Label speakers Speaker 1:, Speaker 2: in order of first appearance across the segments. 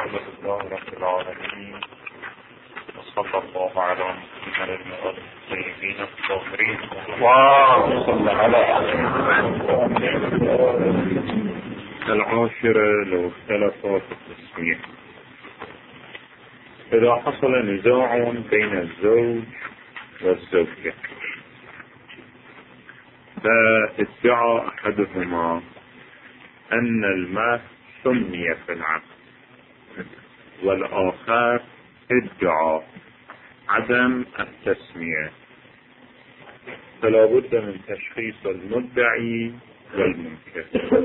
Speaker 1: الحمد لله رب العالمين، وصلى الله على محمد وآله الطيبين الطاهرين. وصلى على العاشرة لو اختلفوا في التسمية. إذا حصل نزاع بين الزوج والزوجة فادعى أحدهما أن الماء سمي في العقد، والآخر ادعى عدم التسمية، فلا بد من تشخيص المدعي والمنكر.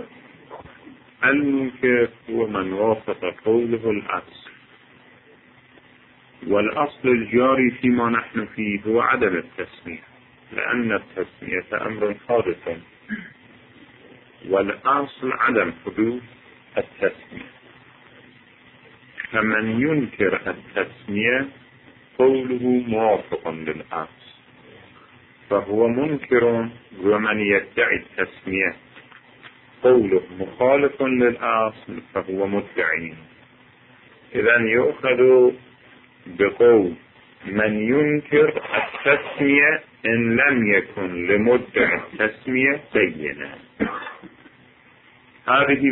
Speaker 1: المنكر هو من وافق قوله الأصل، والأصل الجاري فيما نحن فيه هو عدم التسمية، لأن التسمية أمر حادث، والأصل عدم حدوث التسمية. فمن ينكر التسمية قوله موافق للأصل فهو منكر، ومن يدعي التسمية قوله مخالف للأصل فهو مدعي. إذن يؤخذ بقول من ينكر التسمية إن لم يكن لمدعي التسمية بينة. هذه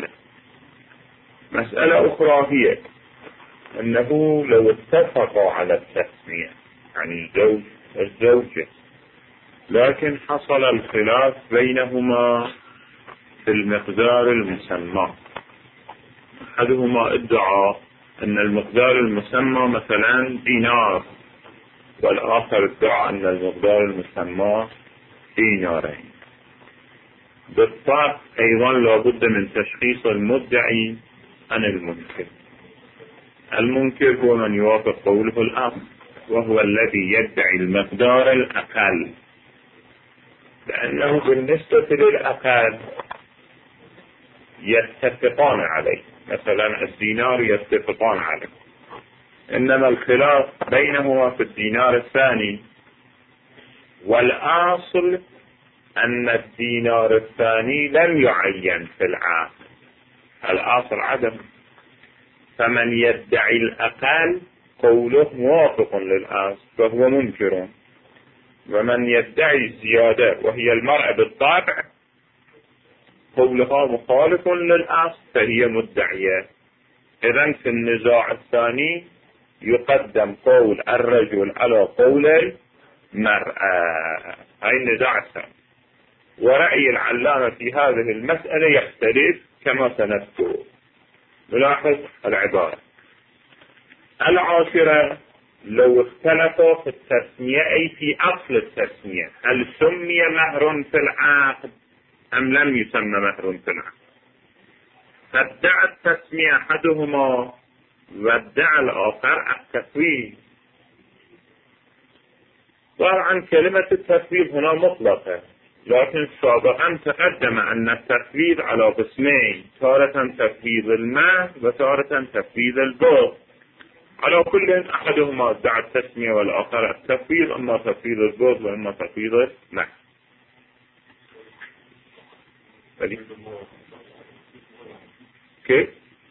Speaker 1: مسألة أخرى هي أنه لو اتفقوا على التسمية، يعني الزوج والزوجة، لكن حصل الخلاف بينهما في المقدار المسمى. أحدهما ادعى أن المقدار المسمى مثلا دينار، والآخر ادعى أن المقدار المسمى دينارين. بالطبع أيضا لا بد من تشخيص المدعي عن المنكر. المنكر هو من يوافق قوله الأصل، وهو الذي يدعي المقدار الأقل، لأنه بالنسبة للأقل يتفقان عليه، مثلا الدينار يتفقان عليه، إنما الخلاف بينهما في الدينار الثاني، والأصل أن الدينار الثاني لم يعين في العقد، الأصل عدم. فمن يدعي الأقل قوله موافق للأصل فهو منكر، ومن يدعي الزيادة وهي المرأة بالطبع قولها مخالف للأصل فهي مدعية. إذن في النزاع الثاني يقدم قول الرجل على قول المرأة. هاي النزاع الثاني. ورأي العلامة في هذه المسألة يختلف كما سنذكر. نلاحظ العبارة العاشرة لو اختلفوا في التسمية، أي في أصل التسمية، هل سمي مهر في العقد أم لم يسمى مهر في العقد، فادعى التسمية أحدهما وادعى الآخر التفويض. طبعا كلمة التفويض هنا مطلقة، لكن سابقا تقدم أن التفويض على قسمين، تارة تفويض المال وتارة تفويض البغض. على كل أحدهما ادعى التسمية والآخر التفويض، أما تفويض البغض وأما تفويض المال. كيف؟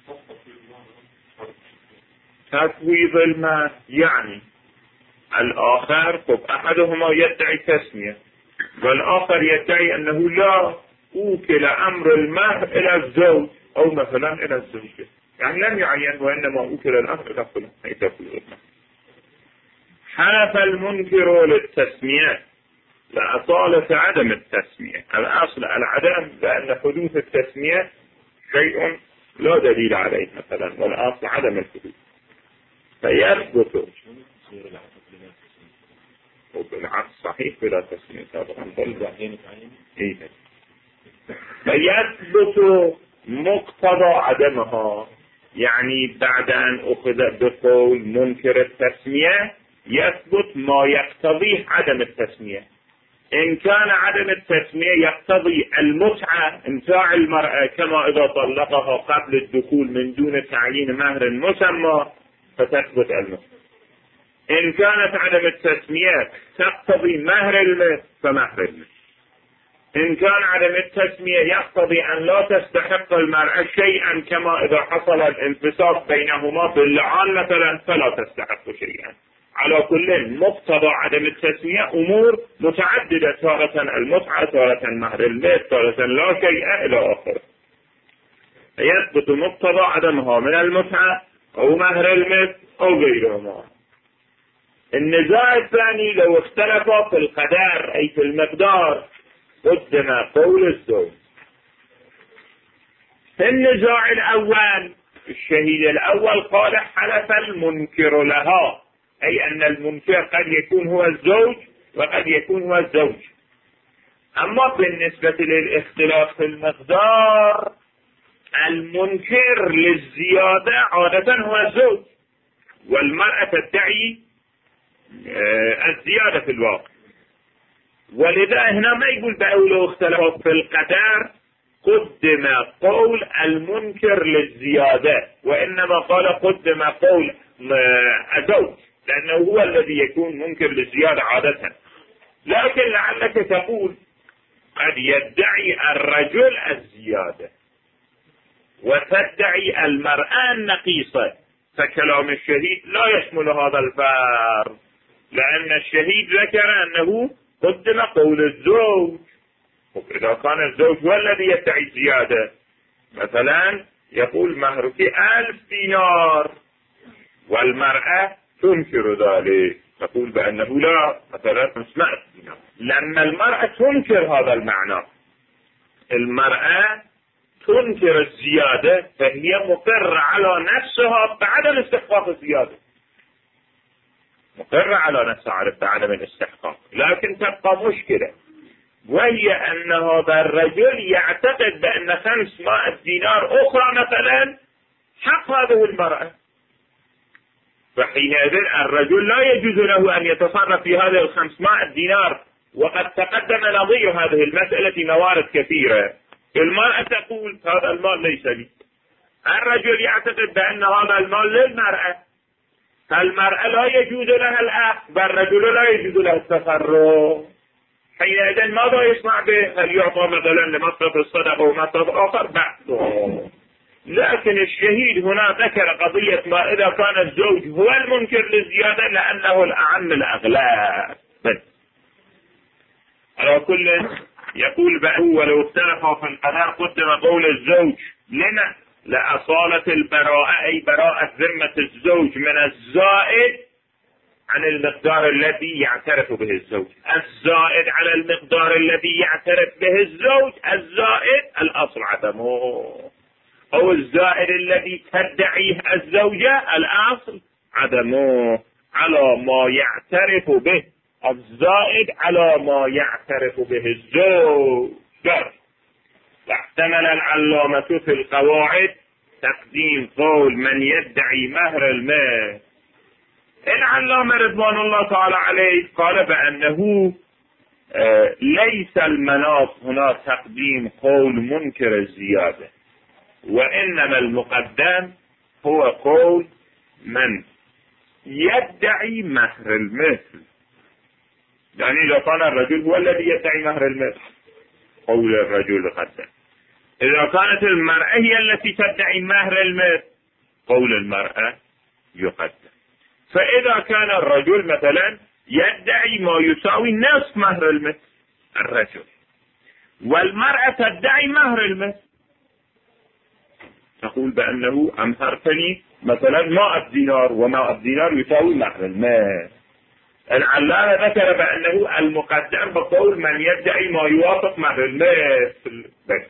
Speaker 1: تفويض المال يعني الآخر أحدهما يدعي تسمية والآخر يدعي أنه لا أوكل أمر المهر إلى الزوج أو مثلا إلى الزوجة، يعني لم يعين وإنما أوكل الأمر إلى فلان، أي تفويض المهر. حلف المنكر للتسمية لأصالة عدم التسمية، الأصل العدم، لأن حدوث التسمية شيء لا دليل عليه مثلا، والأصل عدم الحدوث. فيثبت وبالعكس صحيح بلا تسمية سابقا، فيثبت مقتضى عدمها، يعني بعد أن أخذ بقول منكر التسمية يثبت ما يقتضيه عدم التسمية. إن كان عدم التسمية يقتضي المتعة، امتاع المرأة كما إذا طلقها قبل الدخول من دون تعيين مهر مسمى فتثبت المتعة. إن كانت عدم التسمية تقتضي مهر المثل فمهر المثل. إن كان عدم التسمية يقتضي أن لا تستحق المرأة شيئا، كما إذا حصل الانفصال بينهما باللعان مثلا فلا تستحق شيئا. على كل مقتضى عدم التسمية أمور متعددة، تارة المتعة، تارة مهر المثل، تارة لا شيء إلى آخره. يثبت مقتضى عدمها من المتعة أو مهر المثل أو غيرهما. النزاع الثاني لو اختلفا في القدر أي في المقدار قدم قول الزوج. في النزاع الأول الشهيد الأول قال حلف المنكر لها، أي أن المنكر قد يكون هو الزوج وقد يكون هو الزوج. أما بالنسبة للاختلاف في المقدار المنكر للزيادة عادة هو الزوج، والمرأة تدعي الزيادة في الواقع. ولذا هنا ما يقول بأولو اختلفوا في القدر قدم قول المنكر للزيادة، وإنما قال قدم قول الزوج، لأنه هو الذي يكون منكر للزيادة عادة. لكن لعلك تقول قد يدعي الرجل الزيادة وتدعي المرأة النقيصة، فكلام الشهيد لا يشمل هذا الفرق، لأن الشهيد ذكر أنه قدم قول الزوج. وإذا كان الزوج هو الذي يدعي الزيادة، مثلا يقول مهرك 1000 دينار والمرأة تنكر ذلك، تقول بأنه لا، مثلا 500 دينار، لأن المرأة تنكر هذا المعنى. المرأة تنكر الزيادة، فهي مقرة على نفسها بعدم استحقاق الزيادة، مقرة على نفسها بعدم الاستحقاق. لكن تبقى مشكلة، وهي أن هذا الرجل يعتقد بأن 500 دينار أخرى مثلا حق هذه المرأة، فحينئذ الرجل لا يجوز له أن يتصرف في هذه 500 دينار. وقد تقدم نظير هذه المسألة في موارد كثيرة. المرأة تقول هذا المال ليس لي، الرجل يعتقد بأن هذا المال للمرأة، فالمرأة لا يجوز لها الأخذ، والرجل لا يجوز له التصرف. حينئذ ماذا يصنع به؟ هل يعطى مثلا لمصرف الصدقة ومصرف آخر؟ بعده. لكن الشهيد هنا ذكر قضية ما إذا كان الزوج هو المنكر للزيادة لأنه الأعم الأغلب. على كل يقول بأنه ولو اختلفوا في القدر قدم قول الزوج. لما؟ لأصالة البراءة، أي براءة ذمة الزوج من الزائد عن المقدار الذي يعترف به الزوج. الزائد على المقدار الذي يعترف به الزوج، الزائد الأصل عدمه، أو الزائد الذي تدعيه الزوجة الأصل عدمه، على ما يعترف به الزائد على ما يعترف به الزوج. واحتمل العلامة في القواعد تقديم قول من يدعي مهر المال. العلامة رضوان الله تعالى عليه قال بأنه ليس المناص هنا تقديم قول منكر الزيادة، وإنما المقدم هو قول من يدعي مهر المثل. يعني إذا كان الرجل هو الذي يدعي مهر المثل قول الرجل قدم، إذا كانت المرأة هي التي تدعي مهر المثل قول المرأة يقدم. فإذا كان الرجل مثلا يدعي ما يساوي نصف مهر المثل الرجل، والمرأة تدعي مهر المثل، تقول بأنه أمهرتني مثلا 100 دينار، و100 دينار يساوي مهر المثل. العلامة ذكر بأنه المقدم بقول من يدعي ما يوافق مهر المثل.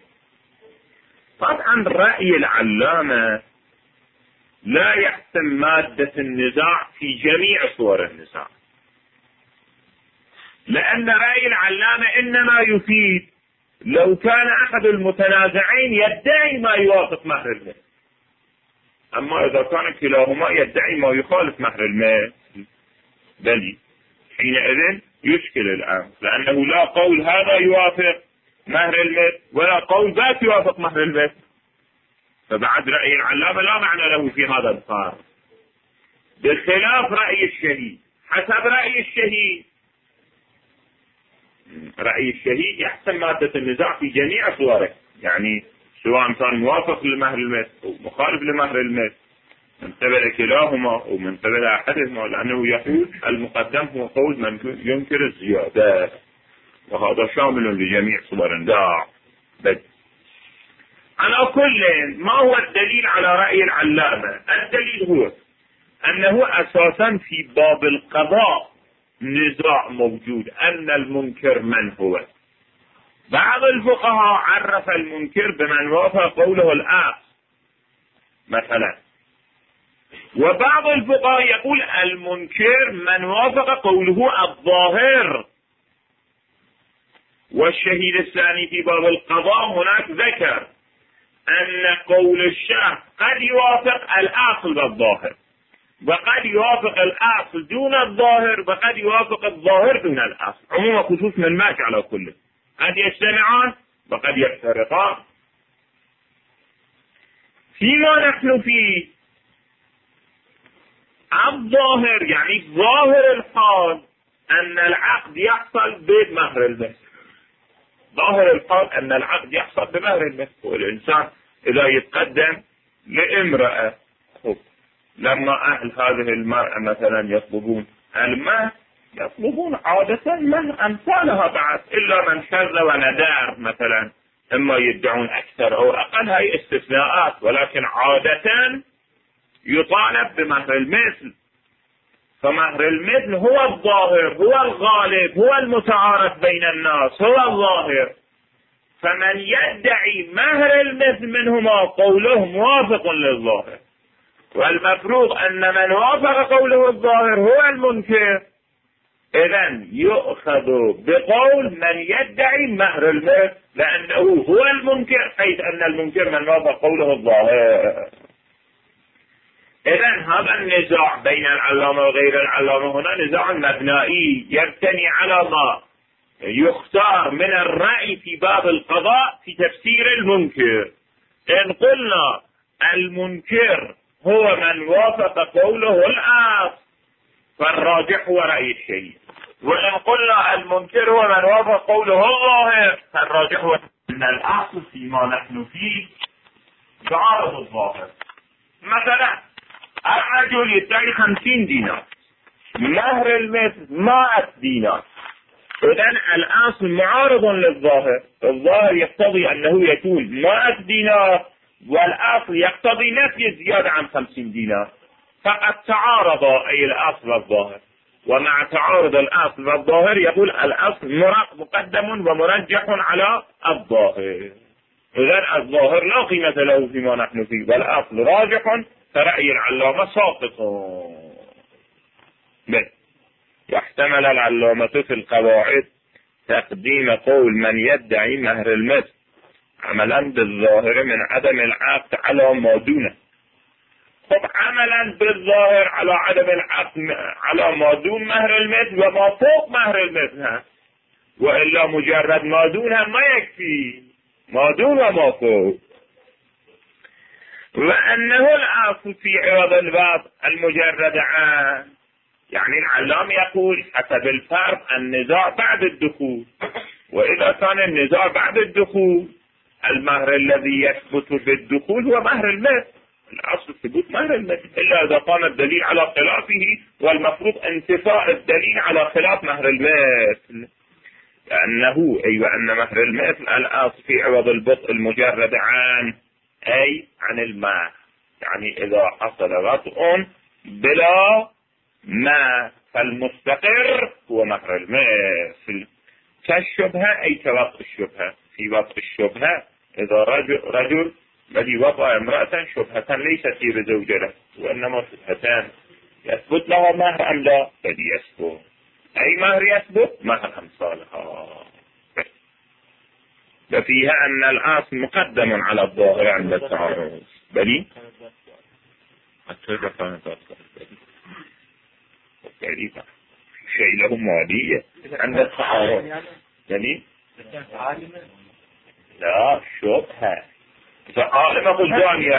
Speaker 1: طبعا رأي العلامة لا يحسم مادة النزاع في جميع صور النزاع، لأن رأي العلامة إنما يفيد لو كان أحد المتنازعين يدعي ما يوافق مهر المثل. أما إذا كان كلاهما يدعي ما يخالف مهر المثل بل حينئذ يشكل الأمر، لأنه لا قول هذا يوافق مهر المثل ولا قول ذاك يوافق مهر المثل، فبعد رأي العلامة لا معنى له في هذا الفارق، بخلاف رأي الشهيد. حسب رأي الشهيد رأي الشهيد يحسم مادة النزاع في جميع صوره، يعني سواء كان موافق لمهر المثل أو مخالف لمهر المثل، من قبل كلاهما أو من قبل أحدهما، لأنه يقول المقدم هو قول من ينكر الزيادة، وهذا شامل لجميع صور النزاع. على كل، ما هو الدليل على رأي العلامة؟ الدليل هو أنه أساسا في باب القضاء نزاع موجود، أن المنكر من هو. بعض الفقهاء عرف المنكر بمن وافق قوله الآخر مثلا، وبعض الفقهاء يقول المنكر من وافق قوله الظاهر. والشهيد الثاني في باب القضاء هناك ذكر أن قول الشاه قد يوافق الأصل والظاهر، وقد يوافق الأصل دون الظاهر، وقد يوافق الظاهر دون الأصل، عموما خصوص من ماك على كله، قد يجتمعان وقد يفترقان. فيما نحن فيه الظاهر، يعني ظاهر الحال أن العقد يحصل بمهر المثل، ظاهر الحال أن العقد يحصل بمهر المثل. والإنسان إذا يتقدم لامرأة، لما أهل هذه المرأة مثلا يطلبون المهر، يطلبون عادة مهر أمثالها بعد، إلا من شذ وندار مثلا، إما يدعون أكثر أو أقل، هاي استثناءات، ولكن عادة يطالب بمهر المثل. فمهر المثل هو الظاهر، هو الغالب، هو المتعارف بين الناس، هو الظاهر. فمن يدعي مهر المثل منهما قوله موافق للظاهر، والمفروض أن من وافق قوله الظاهر هو المنكر، إذن يؤخذ بقول من يدعي مهر المثل، لأنه هو المنكر، حيث أن المنكر من وافق قوله الظاهر. إذن هذا النزاع بين العلامة وغير العلامة هنا نزاع مبنائي يبتني على ما يختار من الرأي في باب القضاء في تفسير المنكر. إن قلنا المنكر هو من وافق قوله الآخر فالراجح هو رأي الشهيد، وإن قلنا المنكر هو من وافق قوله الظاهر فالراجح هو أن الأصل فيما نحن فيه تعارض الظاهر. مثلا الرجل يدعي 50 دينار، مهر المثل 100 دينار، إذن الأصل معارض للظاهر، الظاهر يقتضي أنه يكون 100 دينار، والأصل يقتضي نفي الزيادة عن 50 دينار، فقد تعارض أي الأصل والظاهر. ومع تعارض الأصل والظاهر يقول الأصل مقدم ومرجح على الظاهر، إذن الظاهر لا قيمة له فيما نحن فيه، والأصل راجح، فرأي العلامة ساقط. يحتمل العلامة في القواعد تقديم قول من يدعي مهر المثل عملا بالظاهر من عدم العقد على ما دونه. عملا بالظاهر على عدم العقد على ما دون مهر المثل وما فوق مهر المثل، وإلا مجرد ما دونها ما يكفي، ما دون وما فوق. وأنه الأصل في عوض الباب المجرد عن، يعني العلام يقول حسب الفرق النزاع بعد الدخول، وإذا كان النزاع بعد الدخول المهر الذي يثبت بالدخول هو مهر المثل، الأصل ثبوت مهر المثل، إلا إذا كان الدليل على خلافه، والمفروض انتفاء الدليل على خلاف مهر المثل، لأنه أن مهر المثل الأصل في عوض البطء المجرد عن، أي عن المهر، يعني إذا حصل وطء بلا ما فالمستقر هو مهر المثل. كالشبهة أي كوطء الشبهة، في وطء الشبهة إذا رجل الذي وطأ امرأة شبهة ليست في بزوجة له، وإنما شبهتان يثبت لها مهر أم لا، الذي يثبت أي مهر يثبت مهر أمثالها. وفيها أن الأصل مقدم على الظاهر عند التعارض. بلي شيء له مالية عند التعارض، يعني لا شبهة عالمة قلدانية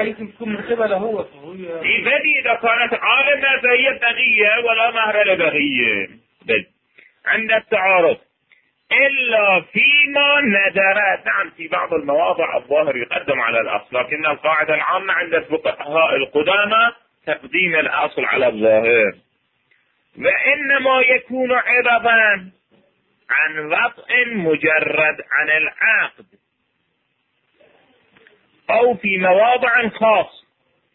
Speaker 1: بدي إذا كانت عالمة فهي بغية ولا مهر لبغية. عند التعارض إلا فيما ندر. نعم، في بعض المواضع الظاهر يقدم على الأصل، لكن القاعدة العامة عند الفقهاء القدامى تقديم الأصل على الظاهر. وإنما يكون عوضا عن وطء مجرد عن العقد، أو في مواضع خاصة.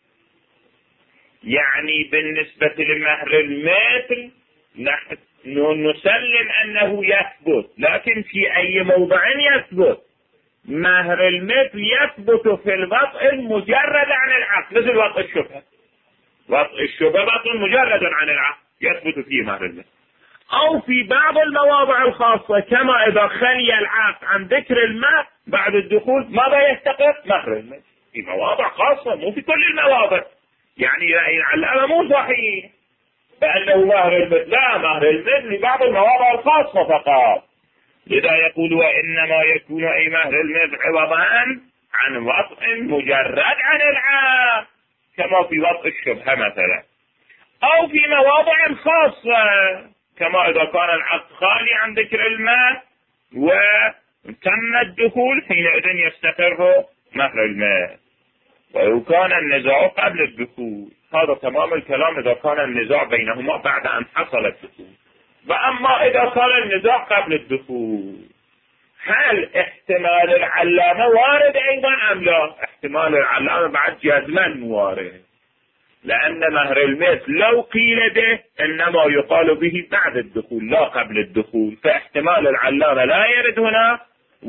Speaker 1: يعني بالنسبة لمهر المثل نحن نسلم أنه يثبت، لكن في أي موضع يثبت؟ مهر المثل يثبت في الوطء المجرد عن العقد، مثل وطء الشبهة. وطء الشبهة وطء مجرد عن العقد يثبت فيه مهر المثل. أو في بعض المواضع الخاصة، كما إذا خلي العقد عن ذكر الماء بعد الدخول ماذا يستقر؟ مهر المثل. في مواضع خاصة، مو في كل المواضع. يعني العلامة مو صحيح بأنه مهر المثل، لا، مهر المثل لبعض المواضع الخاصة فقط. لذا يقول وإنما يكون أي مهر المثل عوضا عن وطء مجرد عن العقد، كما في وطء الشبهة مثلا. أو في مواضع خاصة، كما إذا كان العقد خالي عن ذكر الماء وتم الدخول، حينئذ يستقر مهر المثل. ولو كان النزاع قبل الدخول، هذا تمام الكلام إذا كان النزاع بينهما بعد أن حصل الدخول. وأما إذا كان النزاع قبل الدخول، هل احتمال العلامة وارد أيضا أم لا؟ احتمال العلامة بعد جزما وارد، لأن مهر المثل لو قيل به إنما يقال به بعد الدخول لا قبل الدخول، فاحتمال العلامة لا يرد هنا.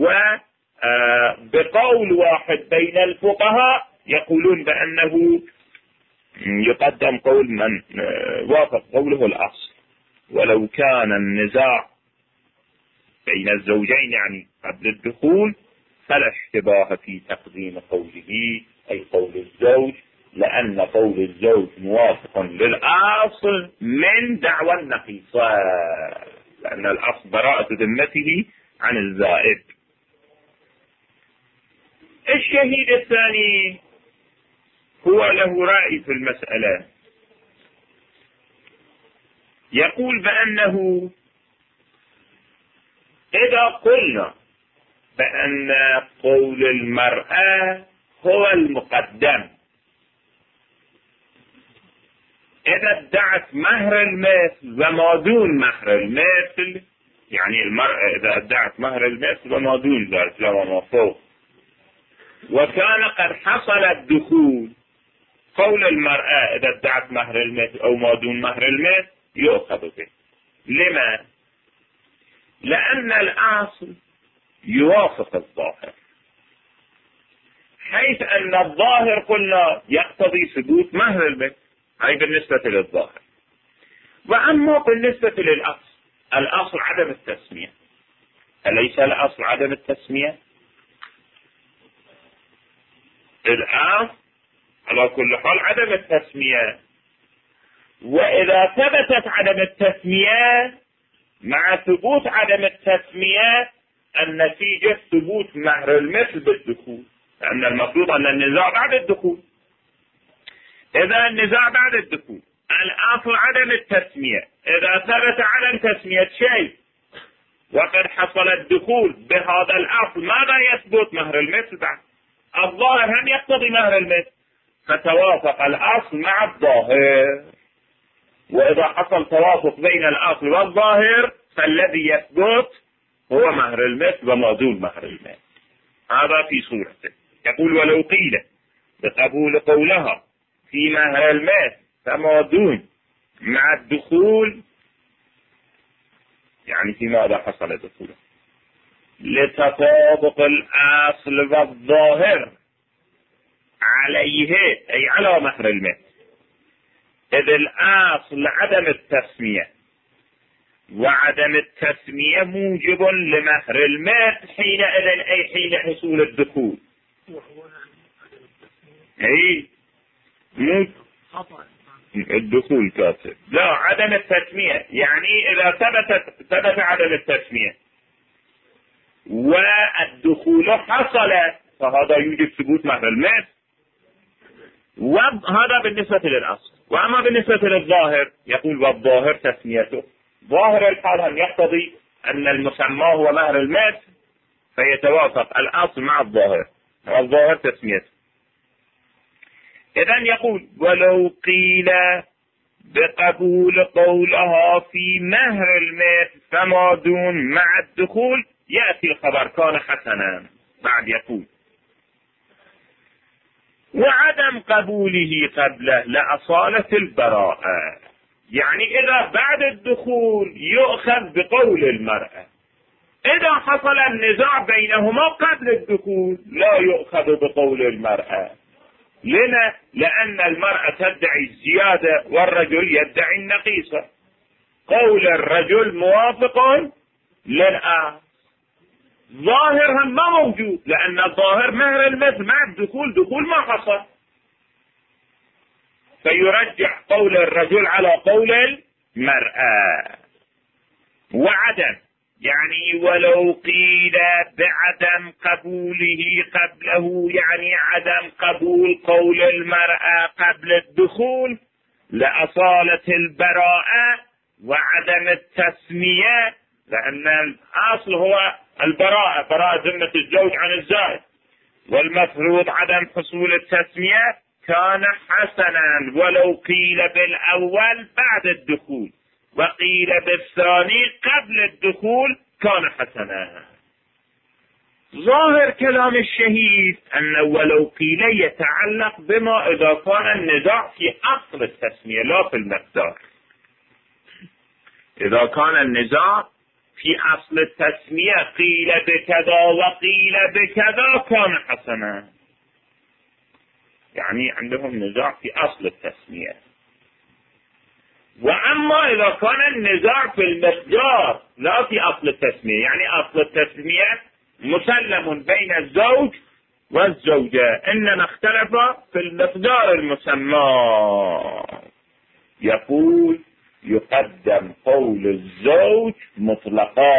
Speaker 1: وبقول واحد بين الفقهاء يقولون بأنه يقدم قول من وافق قوله الأصل، ولو كان النزاع بين الزوجين يعني قبل الدخول فلا اشتباه في تقديم قوله، أي قول الزوج، لأن قول الزوج موافق للأصل من دعوى النقيصة، لأن الأصل براءة ذمته عن الزائد. الشهيد الثاني هو له رأي في المسألة، يقول بأنه إذا قلنا بأن قول المرأة هو المقدم، إذا ادعت مهر المثل وما دون مهر المثل، يعني المرأة إذا ادعت مهر المثل وما دون ذلك لا وما فوق، وكان قد حصل الدخول، قول المرأة إذا ادعت مهر المثل أو ما دون مهر المثل يؤخذ به. لما؟ لأن الأصل يوافق الظاهر، حيث أن الظاهر قلنا يقتضي ثبوت مهر المثل، هاي بالنسبة للظاهر. وأما بالنسبة للأصل، الأصل عدم التسمية، أليس الأصل عدم التسمية؟ الآن على كل حال عدم التسمية، وإذا ثبتت عدم التسمية مع ثبوت عدم التسمية النتيجة ثبوت مهر المثل بالدخول، لأن المفروض أن النزاع بعد الدخول. إذا النزاع بعد الدخول الأصل عدم التسمية، إذا ثبت عدم تسمية شيء وقد حصل الدخول بهذا الأصل ماذا يثبت؟ مهر المثل بعد. الظاهر هم يقتضي مهر المثل، فتوافق الأصل مع الظاهر، وإذا حصل توافق بين الأصل والظاهر فالذي يثبت هو مهر المثل وما دون مهر المثل. هذا في صورته. يقول ولو قيل بقبول قولها في مهر المثل فما دون مع الدخول، يعني في ماذا حصل دخوله؟ لتطابق الأصل والظاهر عليه، أي على مهر المثل، إذ الأصل عدم التسمية، وعدم التسمية موجب لمهر المثل حينئذ، أي حين حصول الدخول. أي مو الدخول كافر، لا، عدم التسمية، يعني إذا ثبت عدم التسمية والدخول حصل فهذا يوجب ثبوت مهر المثل، وهذا بالنسبة للأصل. وأما بالنسبة للظاهر يقول والظاهر تسميته، ظاهر الحال هم يقتضي أن المسمى هو مهر المثل فيتوافق الأصل مع الظاهر، والظاهر تسميته. إذن يقول ولو قيل بقبول قولها في مهر المثل فما دون مع الدخول، يأتي الخبر كان حسنا. بعد يقول وعدم قبوله قبله لأصالة البراءة، يعني إذا بعد الدخول يؤخذ بقول المرأة، إذا حصل النزاع بينهما قبل الدخول لا يؤخذ بقول المرأة. لما؟ لأن المرأة تدعي الزيادة والرجل يدعي النقيصة، قول الرجل موافق للآخر، ظاهرها ما موجود، لأن الظاهر مهر المثل مع الدخول دخول ما حصل، فيرجح قول الرجل على قول المرأة. وعدم يعني ولو قيل بعدم قبوله قبله، يعني عدم قبول قول المرأة قبل الدخول لأصالة البراءة وعدم التسمية، لأن الأصل هو البراءة، براءة ذمة الزوج عن الزائد، والمفروض عدم حصول التسمية كان حسنا ولو قيل بالأول بعد الدخول، وقيل بالثاني قبل الدخول كان حسنا. ظاهر كلام الشهيد أن ولو قيل يتعلق بما إذا كان النزاع في أصل التسمية لا في المقدار. إذا كان النزاع في أصل التسمية قيل بكذا وقيل بكذا كان حسنا، يعني عندهم نزاع في أصل التسمية. وأما إذا كان النزاع في المقدار لا في أصل التسمية، يعني أصل التسمية مسلم بين الزوج والزوجة، إنما اختلف في المقدار المسمى، يقول يقدم قول الزوج مطلقا،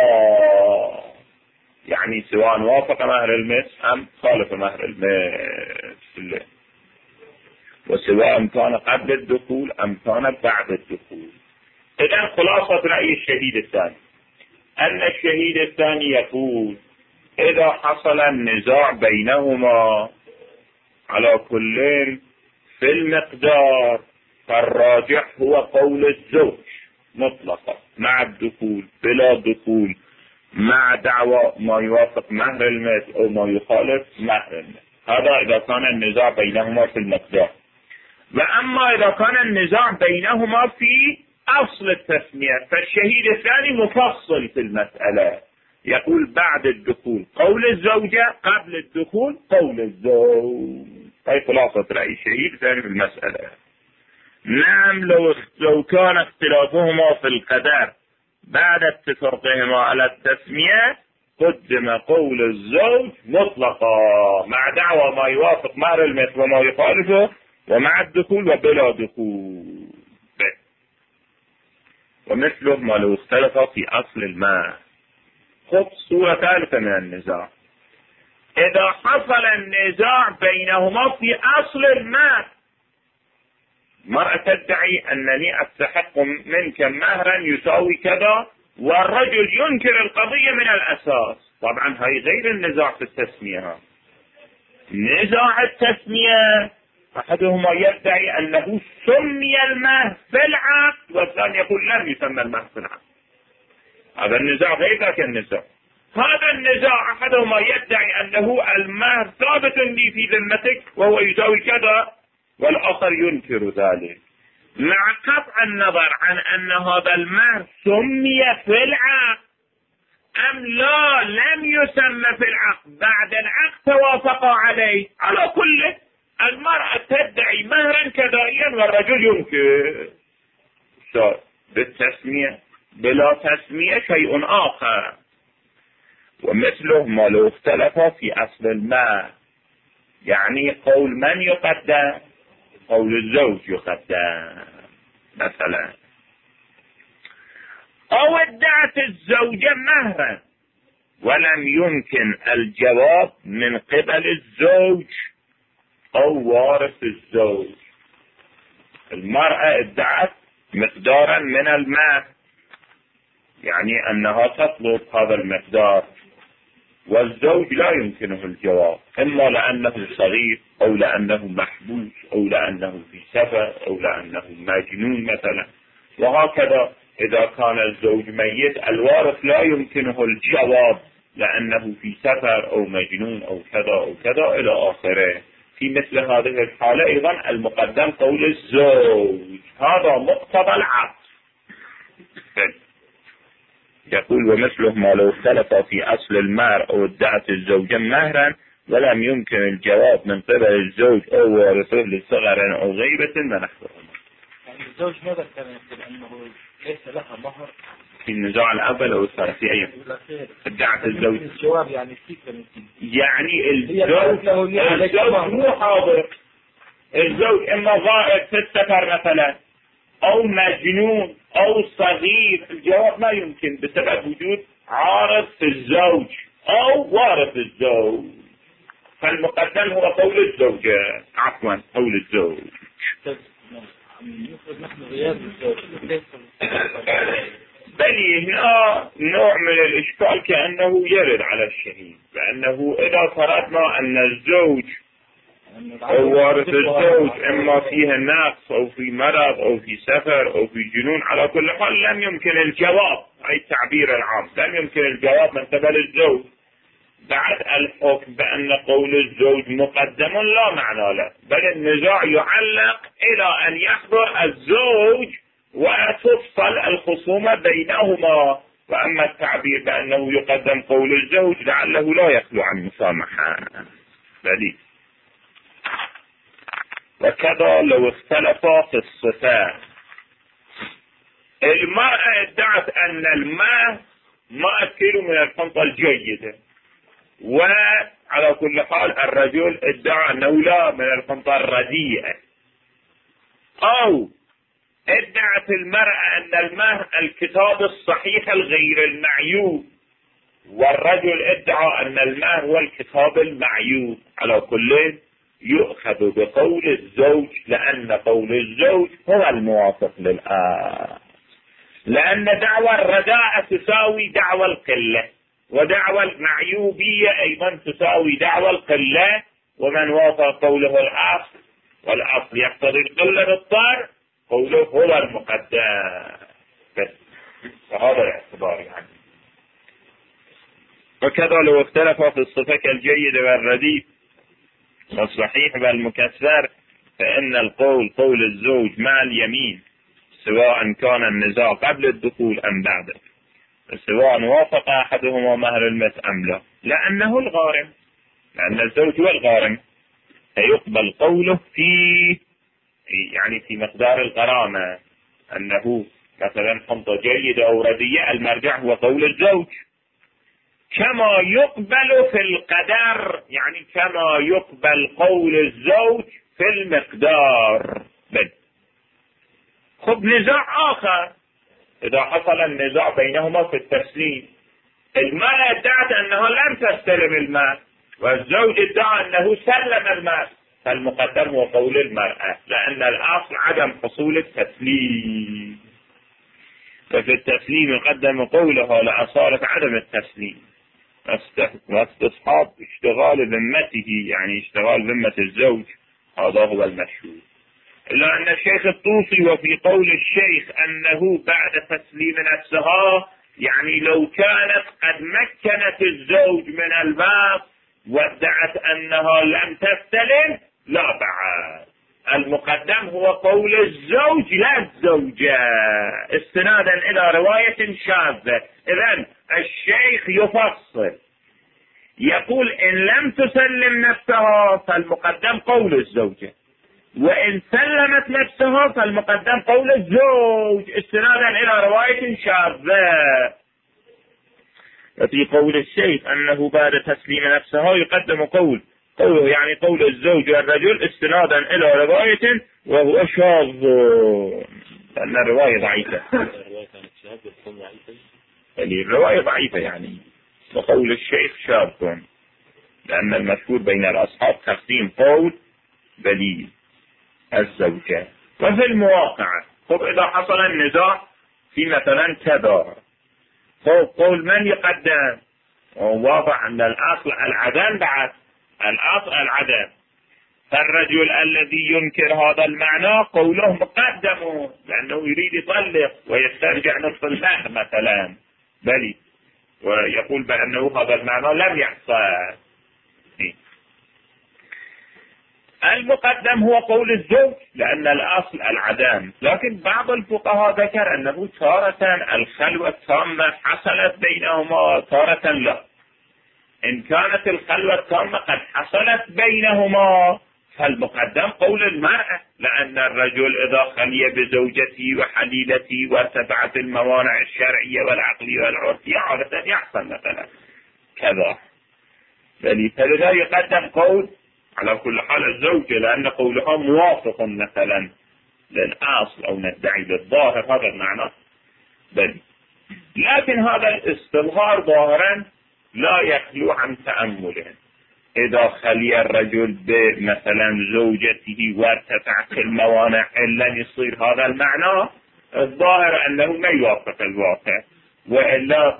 Speaker 1: يعني سواء وافق مهر المثل أم خالف مهر المثل، وسواء كان قبل الدخول أم كان بعد الدخول. إذن خلاصة رأي الشهيد الثاني أن الشهيد الثاني يقول إذا حصل النزاع بينهما على كل في المقدار فالراجح هو قول الزوج مطلقا مع الدخول بلا دخول، مع دعوى ما يوافق مهر المثل أو ما يخالف مهر المثل. هذا إذا كان النزاع بينهما في المقدار. وأما إذا كان النزاع بينهما في أصل التسمية فالشهيد الثاني مفصل في المسألة، يقول بعد الدخول قول الزوجة، قبل الدخول قول الزوج. هي خلاصة رأي الشهيد الثاني في المسألة. نعم لو كان اختلافهما في القدر بعد اتفاقهما على التسمية قدم قول الزوج مطلقا مع دعوى ما يوافق مهر المثل وما يخالفه، ومع الدخول وبلا دخول. ومثله ما لو اختلف في أصل الماء. خب صورة ثالثة من النزاع، إذا حصل النزاع بينهما في أصل الماء، مرأة تدعي أنني أستحق منك مهرا يساوي كذا، والرجل ينكر القضية من الأساس. طبعا هاي غير النزاع في التسمية. نزاع التسمية أحدهما يدعي أنه سمي المهر في العقد، والثاني يقول لم يسمى المهر في العقد. هذا النزاع غير ذاك النزاع. هذا النزاع أحدهما يدعي أنه المهر ثابت لي في ذمتك وهو يساوي كذا، والآخر ينكر ذلك، مع قطع النظر عن أن هذا المهر سمي في العقد أم لا لم يسمى في العقد، بعد العقد توافقا عليه. على كل المرأة تدعي مهرا كذائيا والرجل ينكر. بالتسمية بلا تسمية شيء آخر. ومثله ما لو اختلف في أصل المال، يعني قول من يقدم؟ قول الزوج يقدم مثلا، أو ادعت الزوجة مهرا ولم يمكن الجواب من قبل الزوج أو وارث الزوج. المرأة ادعت مقدارا من المال يعني أنها تطلب هذا المقدار، والزوج لا يمكنه الجواب، إما لأنه صغير أو لأنه محبوس أو لأنه في سفر أو لأنه مجنون مثلا. وهكذا إذا كان الزوج ميت الوارث لا يمكنه الجواب لأنه في سفر أو مجنون أو كذا أو كذا إلى آخره. في مثل هذه الحالة أيضا المقدم قول الزوج، هذا مقتضى العقد. يقول ومثله ما لو اختلف في أصل المهر أو ادعت الزوجة مهرا ولم يمكن الجواب من قبل الزوج أو وارثه لصغر أو غيبة فنحوهما.
Speaker 2: يعني الزوج ماذا كان يقول أنه ليس لها مهر
Speaker 1: في النزاع الأول أو الثاني في أي ادعت الزوج؟
Speaker 2: الجواب يعني
Speaker 1: يعني الزوج مو حاضر، الزوج إما غائب في السفر مثلا أو مجنون أو صغير، الجواب ما يمكن بسبب وجود عارض في الزوج أو وارث الزوج. فالمقدم هو قول الزوجة، عفوا قول الزوج.
Speaker 2: نحن غياب الزوج
Speaker 1: بل هنا نوع من الإشكال كأنه يرد على الشهيد، لأنه إذا فرضنا أن الزوج أو وارث الزوج إما فيه نقص أو في مرض أو في سفر أو في جنون، على كل حال لم يمكن الجواب، أي التعبير العام لم يمكن الجواب من قبل الزوج. بعد الحكم بأن قول الزوج مقدم لا معنى له، بل النزاع يعلق إلى أن يحضر الزوج وتفصل الخصومة بينهما. وأما التعبير بأنه يقدم قول الزوج لعله لا يخلو عن مسامحة. بلي وكذا لو اختلفا في الصفات. المرأة ادعت أن الماء مأكل من الحنطة الجيدة، وعلى كل حال الرجل ادعى أنه لا، من الحنطة الرديئة. أو ادعت المرأة أن الماء الكتاب الصحيح الغير المعيوب، والرجل ادعى أن الماء هو الكتاب المعيوب. على كل يؤخذ بقول الزوج، لأن قول الزوج هو الموافق للآن، لأن دعوى الرداء تساوي دعوى القلة، ودعوى المعيوبية أيضا تساوي دعوى القلة. ومن وافق قوله الأصل، والأصل يقتضي القلة بالضر، قوله هو المقدم. وهذا الاعتبار يعني. وكذا لو اختلف في الصفة كالجيد والرديء والصحيح والمكسر، فإن القول قول الزوج مع اليمين، سواء كان النزاع قبل الدخول أم بعده، سواء وافق أحدهما مهر المثل أم لا، لأنه الغارم، لأن الزوج هو الغارم، فيقبل قوله يعني في مقدار الغرامة، أنه مثلا حنطة جيدة أو رديئة، المرجع هو قول الزوج. كما يقبل في القدر، يعني كما يقبل قول الزوج في المقدار. خب نزاع آخر، إذا حصل النزاع بينهما في التسليم، المرأة ادعت أنها لم تستلم المال، والزوج ادعى أنه سلم المال، فالمقدم هو قول المرأة، لأن الأصل عدم حصول التسليم، ففي التسليم يقدم قولها لأصالة عدم التسليم، واستصحاب اشتغال ذمته، يعني اشتغال ذمة الزوج، هذا هو المشهور. إلا أن الشيخ الطوسي وفي قول الشيخ أنه بعد تسليم نفسها، يعني لو كانت قد مكنت الزوج من الباب وادعت أنها لم تستلم، لا بعد، المقدم هو قول الزوج لا الزوجة، استنادا إلى رواية شاذة. إذن الشيخ يفصل، يقول إن لم تسلم نفسها فالمقدم قول الزوجة، وإن سلمت نفسها فالمقدم قول الزوج، استنادا إلى رواية شاذة. وفي قول الشيخ أنه بعد تسليم نفسها يقدم قوله يعني قول الزوج والرجل، استنادا إلى رواية وهو شاذ، لأن الرواية ضعيفة. الرواية ضعيفة يعني، وقول الشيخ شاذ، لأن المشهور بين الأصحاب تقديم قول دليل الزوجة. وفي المواقع، طب إذا حصل النزاع في مثلا كذا، قول من يقدم؟ واضح أن الأصل العدم، بعد الأصل العدم. فالرجل الذي ينكر هذا المعنى قوله مقدم، لأنه يريد يطلق ويسترجع نصف المهر مثلا، بل ويقول بأنه هذا المعنى لم يحصل. المقدم هو قول الزوج لأن الأصل العدم، لكن بعض الفقهاء ذكر أنه تارة الخلوة التامة حصلت بينهما، تارة لا. إن كانت الخلوة التامة قد حصلت بينهما فالمقدم قول المرأة، لأن الرجل إذا خلي بزوجته وحليلته وارتفعت الموانع الشرعية والعقلية والعرفية عادة يحصل مثلا كذا، فلذا يقدم قول على كل حال الزوجة، لأن قولها موافق مثلا للأصل أو ندعي للظاهر هذا المعنى. لكن هذا الاستظهار ظاهرا لا يخلو عن تأمله. إذا خلي الرجل بمثلا زوجته وارتفعت الموانع إلا يصير هذا المعنى الظاهر أنه ما يوافق الواقع، وإلا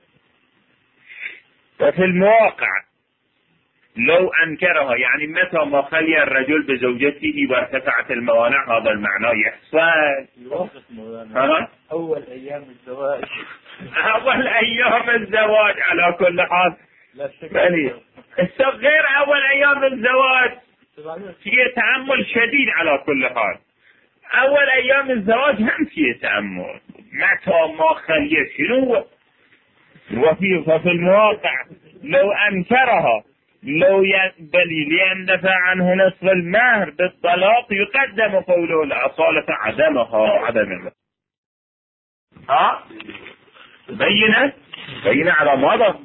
Speaker 1: ففي المواقع لو أنكرها، يعني متى ما خلي الرجل بزوجته وارتفعت الموانع هذا المعنى يحصل
Speaker 2: أول أيام الزواج.
Speaker 1: أول أيام الزواج على كل حال، غير أول أيام الزواج في تأمل شديد على كل حال. أول أيام الزواج هم في تأمل، متى ما خلي شنو وفي المواقع لو أنكرها بل ليندفع عنه نصف المهر بالطلاق يقدم قوله الأصالة عدمها عدم بينة على ماذا؟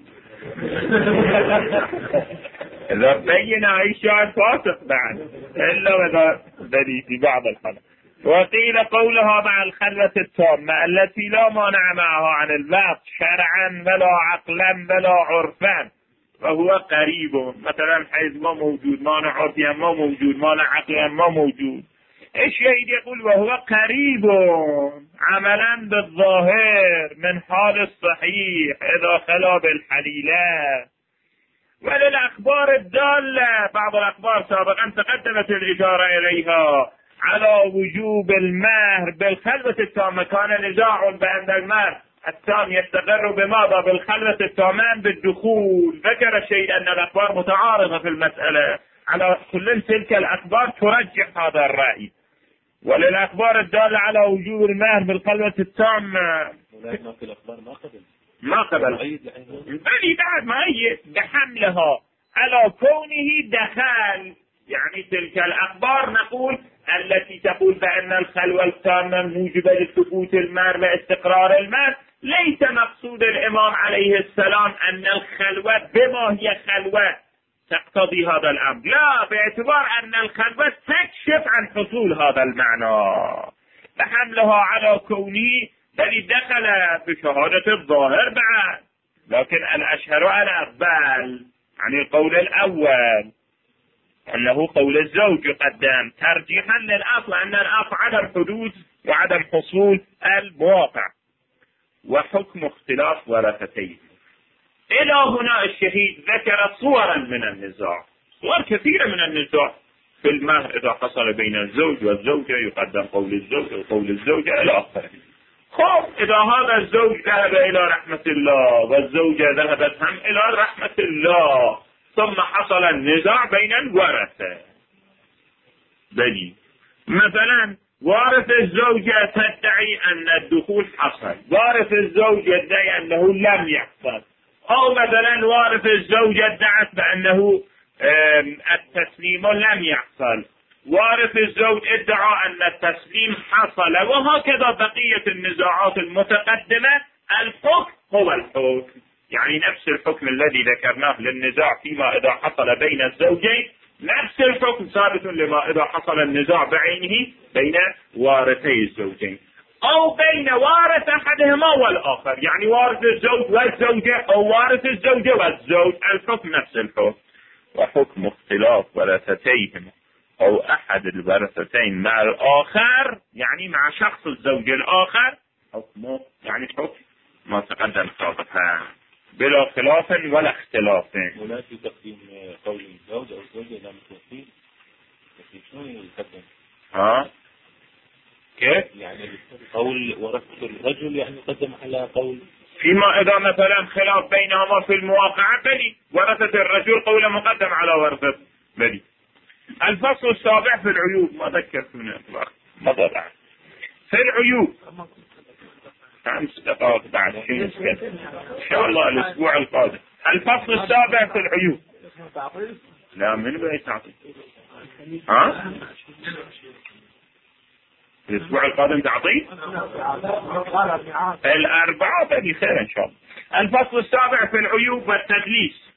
Speaker 1: إذا بينة أي شيء فاسق بعد إلا إذا بدي في بعض الحالات. وقيل قولها مع الخلوة التامة التي لا مانع معها عن البعض شرعا ولا عقلا ولا عرفا، وهو قريب، مثلا حيث ما موجود، مانع عرفيا ما موجود، مانع عقليا ما موجود. الشهيد يقول وهو قريب عملا بالظاهر من حال الصحيح إذا خلا بالحليلة. وللأخبار الدالة، بعض الأخبار سابقا تقدمت الإشارة إليها على وجوب المهر بالخلوة التامة. كان نزاع بأن المهر التام يستقر بماذا؟ بالخلوة التامة بالدخول. ذكر الشيء أن الأخبار متعارضة في المسألة، على كل تلك الأخبار ترجح هذا الرأي. وللأخبار الدالة على وجوب المهر بالخلوة التامة ما قبل بل بعد ما هي بحملها على كونه دخل، يعني تلك الأخبار نقول التي تقول بأن الخلوة التامة موجبة لثبوت المهر واستقرار المهر، ليس مقصود الإمام عليه السلام أن الخلوة بما هي خلوة تقتضي هذا الأمر، لا، باعتبار أن الخلوة تكشف عن حصول هذا المعنى فحملها على كونه بل دخل بشهادة الظاهر بعد. لكن الأشهر على بل يعني القول الأول أنه قول الزوج يقدم ترجيحا للأصل، أن الأصل عدم حدوث وعدم حصول المواقع. وحكم اختلاف ورثتين. إلى هنا الشهيد ذكر صورا من النزاع، صور كثيرة من النزاع في المهر إذا حصل بين الزوج والزوجة يقدم قول الزوج وقول الزوجة إلى آخره. إذا هذا الزوج ذهب إلى رحمة الله والزوجة ذهبت هم إلى رحمة الله، ثم حصل النزاع بين الورثة، مثلا وارث الزوجة تدعي أن الدخول حصل، وارث الزوج يدعي أنه لم يحصل، أو مثلا وارث الزوجة ادعت بأنه التسليم لم يحصل، وارث الزوج ادعى أن التسليم حصل، وهكذا بقية النزاعات المتقدمة. الحكم هو الحكم، يعني نفس الحكم الذي ذكرناه للنزاع فيما إذا حصل بين الزوجين، نفس الحكم ثابت لما إذا حصل النزاع بعينه بين وارثي الزوجين أو بين وارث أحدهما والآخر، يعني وارث الزوج والزوجة أو وارث الزوجة والزوج، الحكم نفس الحكم. وحكم اختلاف ورثتيهما أو أحد الورثتين مع الآخر، يعني مع شخص الزوج الآخر، حكمه يعني حكم ما تقدم سابقا. مذهب بلا خلاف ولا اختلاف.
Speaker 2: ولا في تقديم قول الزوج أو الزوجة إلى متوفي، شنو يقدم؟
Speaker 1: كيف؟
Speaker 2: يعني قول ورثة الرجل يعني يقدم على قول،
Speaker 1: فيما إذا مثلا خلاف بينهما في المواقعة بلي ورثة الرجل قول مقدم على ورثة بلي. الفصل السابع في العيوب، ما ذكرت من الإطلاق مضى في العيوب 5 دقائق بعد إن شاء الله الأسبوع القادم. الفصل السابع في العيوب. لا من بقى تعطي الأسبوع القادم تعطي الأربعة بني خير إن شاء الله. الفصل السابع في العيوب والتدليس،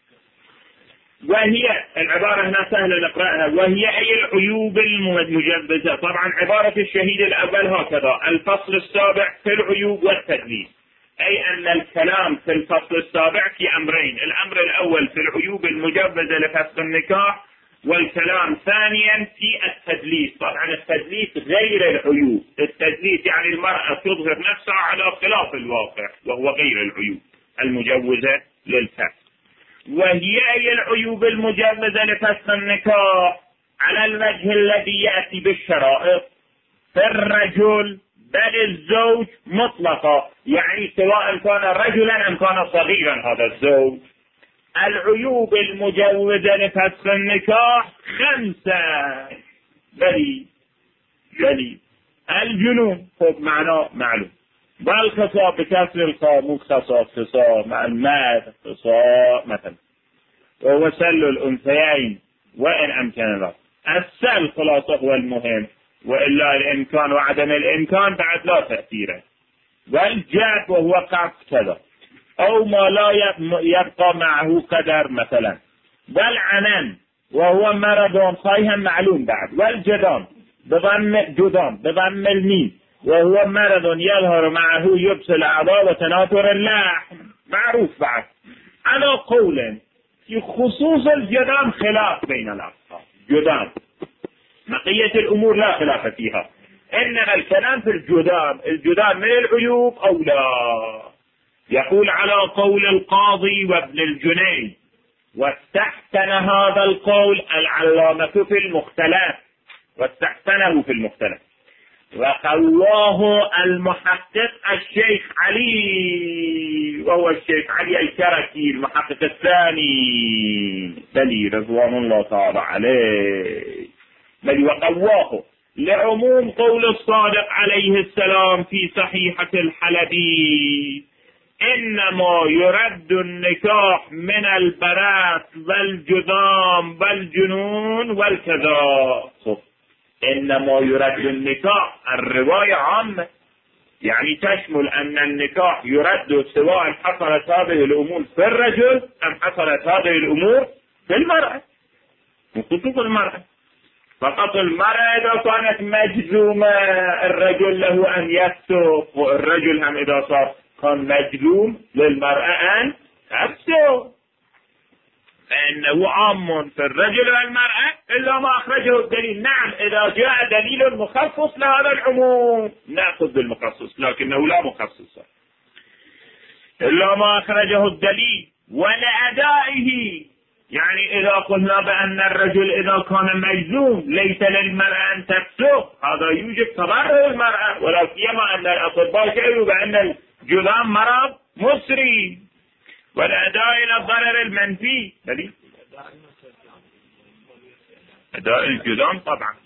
Speaker 1: وهي العبارة هنا سهلة نقرأها، وهي أي العيوب المجبزة. طبعا عبارة الشهيد الأول هكذا: الفصل السابع في العيوب والتدليس، أي أن الكلام في الفصل السابع في أمرين: الأمر الأول في العيوب المجبزة لفسخ النكاح، والكلام ثانيا في التدليس. طبعا التدليس غير العيوب، التدليس يعني المرأة تظهر نفسها على خلاف الواقع، وهو غير العيوب المجوزة للفسخ. وهي أي العيوب المجوزة لفسخ النكاح على الوجه الذي يأتي بالشرائط في الرجل بل الزوج مطلقة، يعني سواء كان رجلا أم كان صغيرا هذا الزوج. العيوب المجوزة لفسخ النكاح 5. بلي الجنون خب معناه معلوم، والخصاب بكسر الخاء خصاب مع الماء خصاب مثلا، وهو سل الأنثيين وإن أمكن له. السل خلاصة هو المهم، وإلا الإمكان وعدم الإمكان بعد لا تأثيره. والجاد وهو قعد كذا أو ما لا يبقى معه قدر مثلا. والعنان وهو مرض صحيح معلوم بعد. والجدام بضم الميم وهو مرض يظهر معه يبس الأعضاء وتناثر اللحم معروف بعد. على قول في خصوص الجدام خلاف بين الأصحاب، جدام بقية الأمور لا خلاف فيها، إنما الكلام في الجدام من العيوب أو لا. يقول على قول القاضي وابن الجنيد، واستحسن هذا القول العلامة في المختلف، واستحسنه في المختلف، وقواه المحقق الشيخ علي، وهو الشيخ علي الكركي المحقق الثاني بلي رضوان الله تعالى عليه. بل وقواه لعموم قول الصادق عليه السلام في صحيحة الحلبي: إنما يرد النكاح من البراث والجذام والجنون والكذا. إنما يرد النكاح الرواية عامة، يعني تشمل أن النكاح يرد سواء حصلت هذه الأمور في الرجل أم حصلت هذه الأمور في المرأة، خصوص المرأة. فقط المرأة إذا كانت مجزومة الرجل له أن يفسق، والرجل هم إذا صار كان مجزوم للمرأة أن تفسق، فإنه عام في الرجل والمرأة إلا ما أخرجه الدليل. نعم إذا جاء دليل مخصص لهذا العموم نأخذ بالمخصص، لكنه لا مخصص إلا ما أخرجه الدليل. ولأدائه، يعني إذا قلنا بأن الرجل إذا كان مجزوم ليس للمرأة أن تفسق، هذا يوجب تضرر المرأة، ولا سيما أن الأطباء شهدوا بأن الجذام مرض مسري. والأداء إلى الضرر المنفي، أداء الجذام طبعا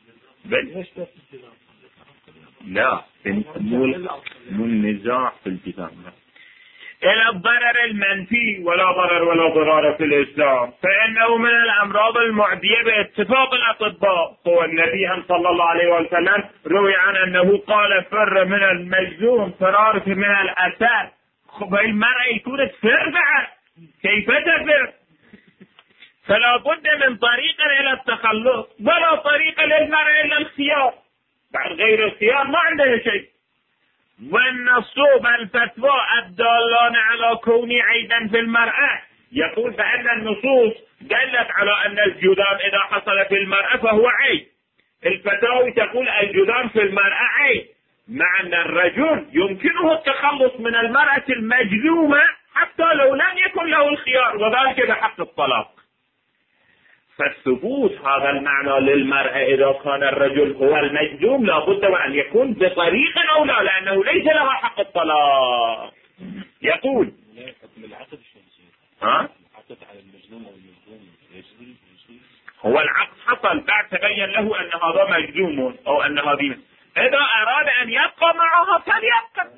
Speaker 1: لا مو النزاع في الجذام إلى الضرر المنفي، ولا ضرر ولا ضرار في الإسلام، فإنه من الأمراض المعدية باتفاق الأطباء. هو النبي صلى الله عليه وسلم روي عن أنه قال: فر من المجذوم فرارك من الأسد. المرأة يكون تفر بعد، كيف تفر؟ فلا بد من طريق إلى التخلص، ولا طريق للمرأة إلا الخيار، بعد غير الخيار ما عنده شيء. والنصوب الفتوى الدالان على كون عيبا في المرأة، يقول بأن النصوص دلت على أن الجذام إذا حصل في المرأة فهو عيب. الفتاوي تقول الجذام في المرأة عيب، مع أن الرجل يمكنه التخلص من المرأة المجذومة حتى لو لم يكن له الخيار، وذلك بحق الطلاق. فالثبوت هذا المعنى للمرأة إذا كان الرجل هو المجذوم لابد وأن يكون بطريق أولى، لأنه ليس لها حق الطلاق. يقول
Speaker 2: العقد
Speaker 1: العقد
Speaker 2: على المجنون أو المجنون يجري
Speaker 1: هو العقد حصل بعد تبين له أن هذا مجذوم أو أن هذه، إذا أراد أن يبقى معها فليبقى.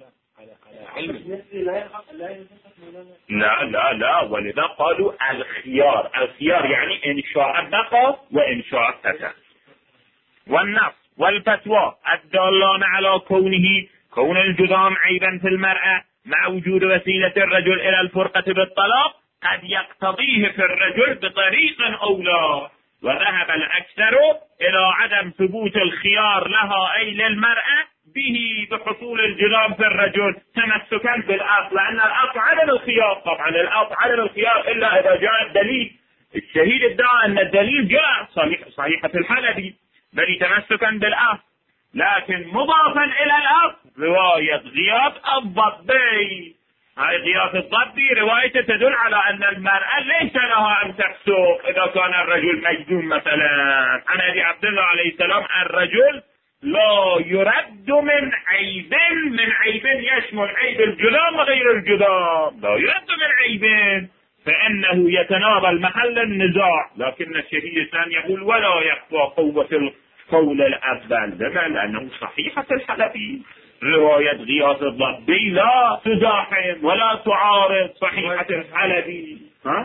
Speaker 1: لا لا لا، ولذا قالوا الخيار يعني إن شاء بقى وإن شاء فتح. والنص والفتوى الدالان على كون الجذام عيبا في المرأة مع وجود وسيلة الرجل إلى الفرقة بالطلاق قد يقتضيه في الرجل بطريق أولى، وذهب الأكثر إلى عدم ثبوت الخيار لها أي للمرأة به بحصول الجذام في الرجل تمسكا بالأصل، لأن الأصل عدم الخيار. طبعا الأصل عدم الخيار إلا إذا جاء الدليل. الشهيد ادعى أن الدليل جاء صحيحة الحلبي بل تمسكا بالأصل، لكن مضافا إلى الأصل رواية غياث الضبي. هاي غياث الضبي روايته تدل على أن المرأة ليس لها أن تفسق إذا كان الرجل مجذوم مثلا. عن أبي عبد الله عليه السلام الرجل لا يرد من عيب يشمل عيب الجذام وغير الجذام، لا يرد من عيب فإنه يتناول محل النزاع. لكن الشهيد الثاني يقول ولا يخفى قوة القول الأفضل لأنه صحيحة الحلبي. رواية غياث الضبي لا تزاحم ولا تعارض صحيحة الحلبي.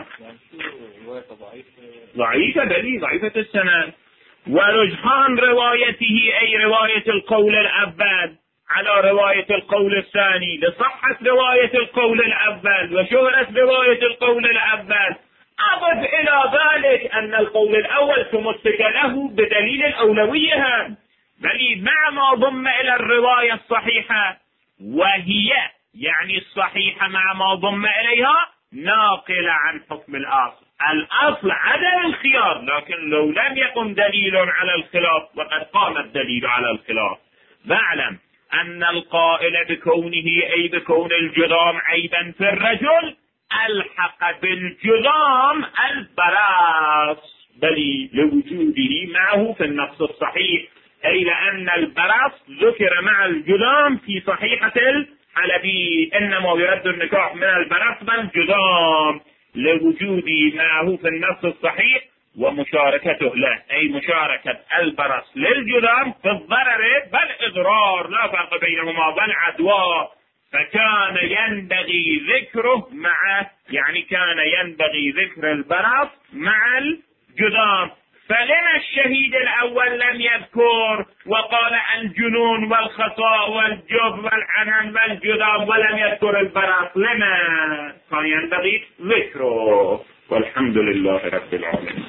Speaker 1: ضعيفة دليل ضعيفة السند. ورجحان روايته أي رواية القول الأول على رواية القول الثاني لصحة رواية القول الأول وشهرة رواية القول الأول. أضف إلى ذلك أن القول الأول تمسك له بدليل الأولوية بل مع ما ضم إلى الرواية الصحيحة، وهي يعني الصحيحة مع ما ضم إليها ناقلة عن حكم الأصل. الأصل عدم الخيار، لكن لو لم يقم دليل على الخلاف وقد قام الدليل على الخلاف. فاعلم أن القائل بكونه أي بكون الجذام عيبا في الرجل ألحق بالجذام البراس بل لوجوده معه في النص الصحيح، أي لأن البراس ذكر مع الجذام في صحيحة الحلبي، إنما يرد النكاح من البراس بالجذام لوجوده معه في النص الصحيح ومشاركته له، أي مشاركة البرص للجذام في الضرر بالإضرار لا فرق بينهما بالعدوى. فكان ينبغي ذكره كان ينبغي ذكر البرص مع الجذام. فلما الشهيد الأول لم يذكر وقال الجنون والخطأ والجب والعنان والجذام ولم يذكر البرص؟ لما كان ينبغي ذكره. والحمد لله رب العالمين.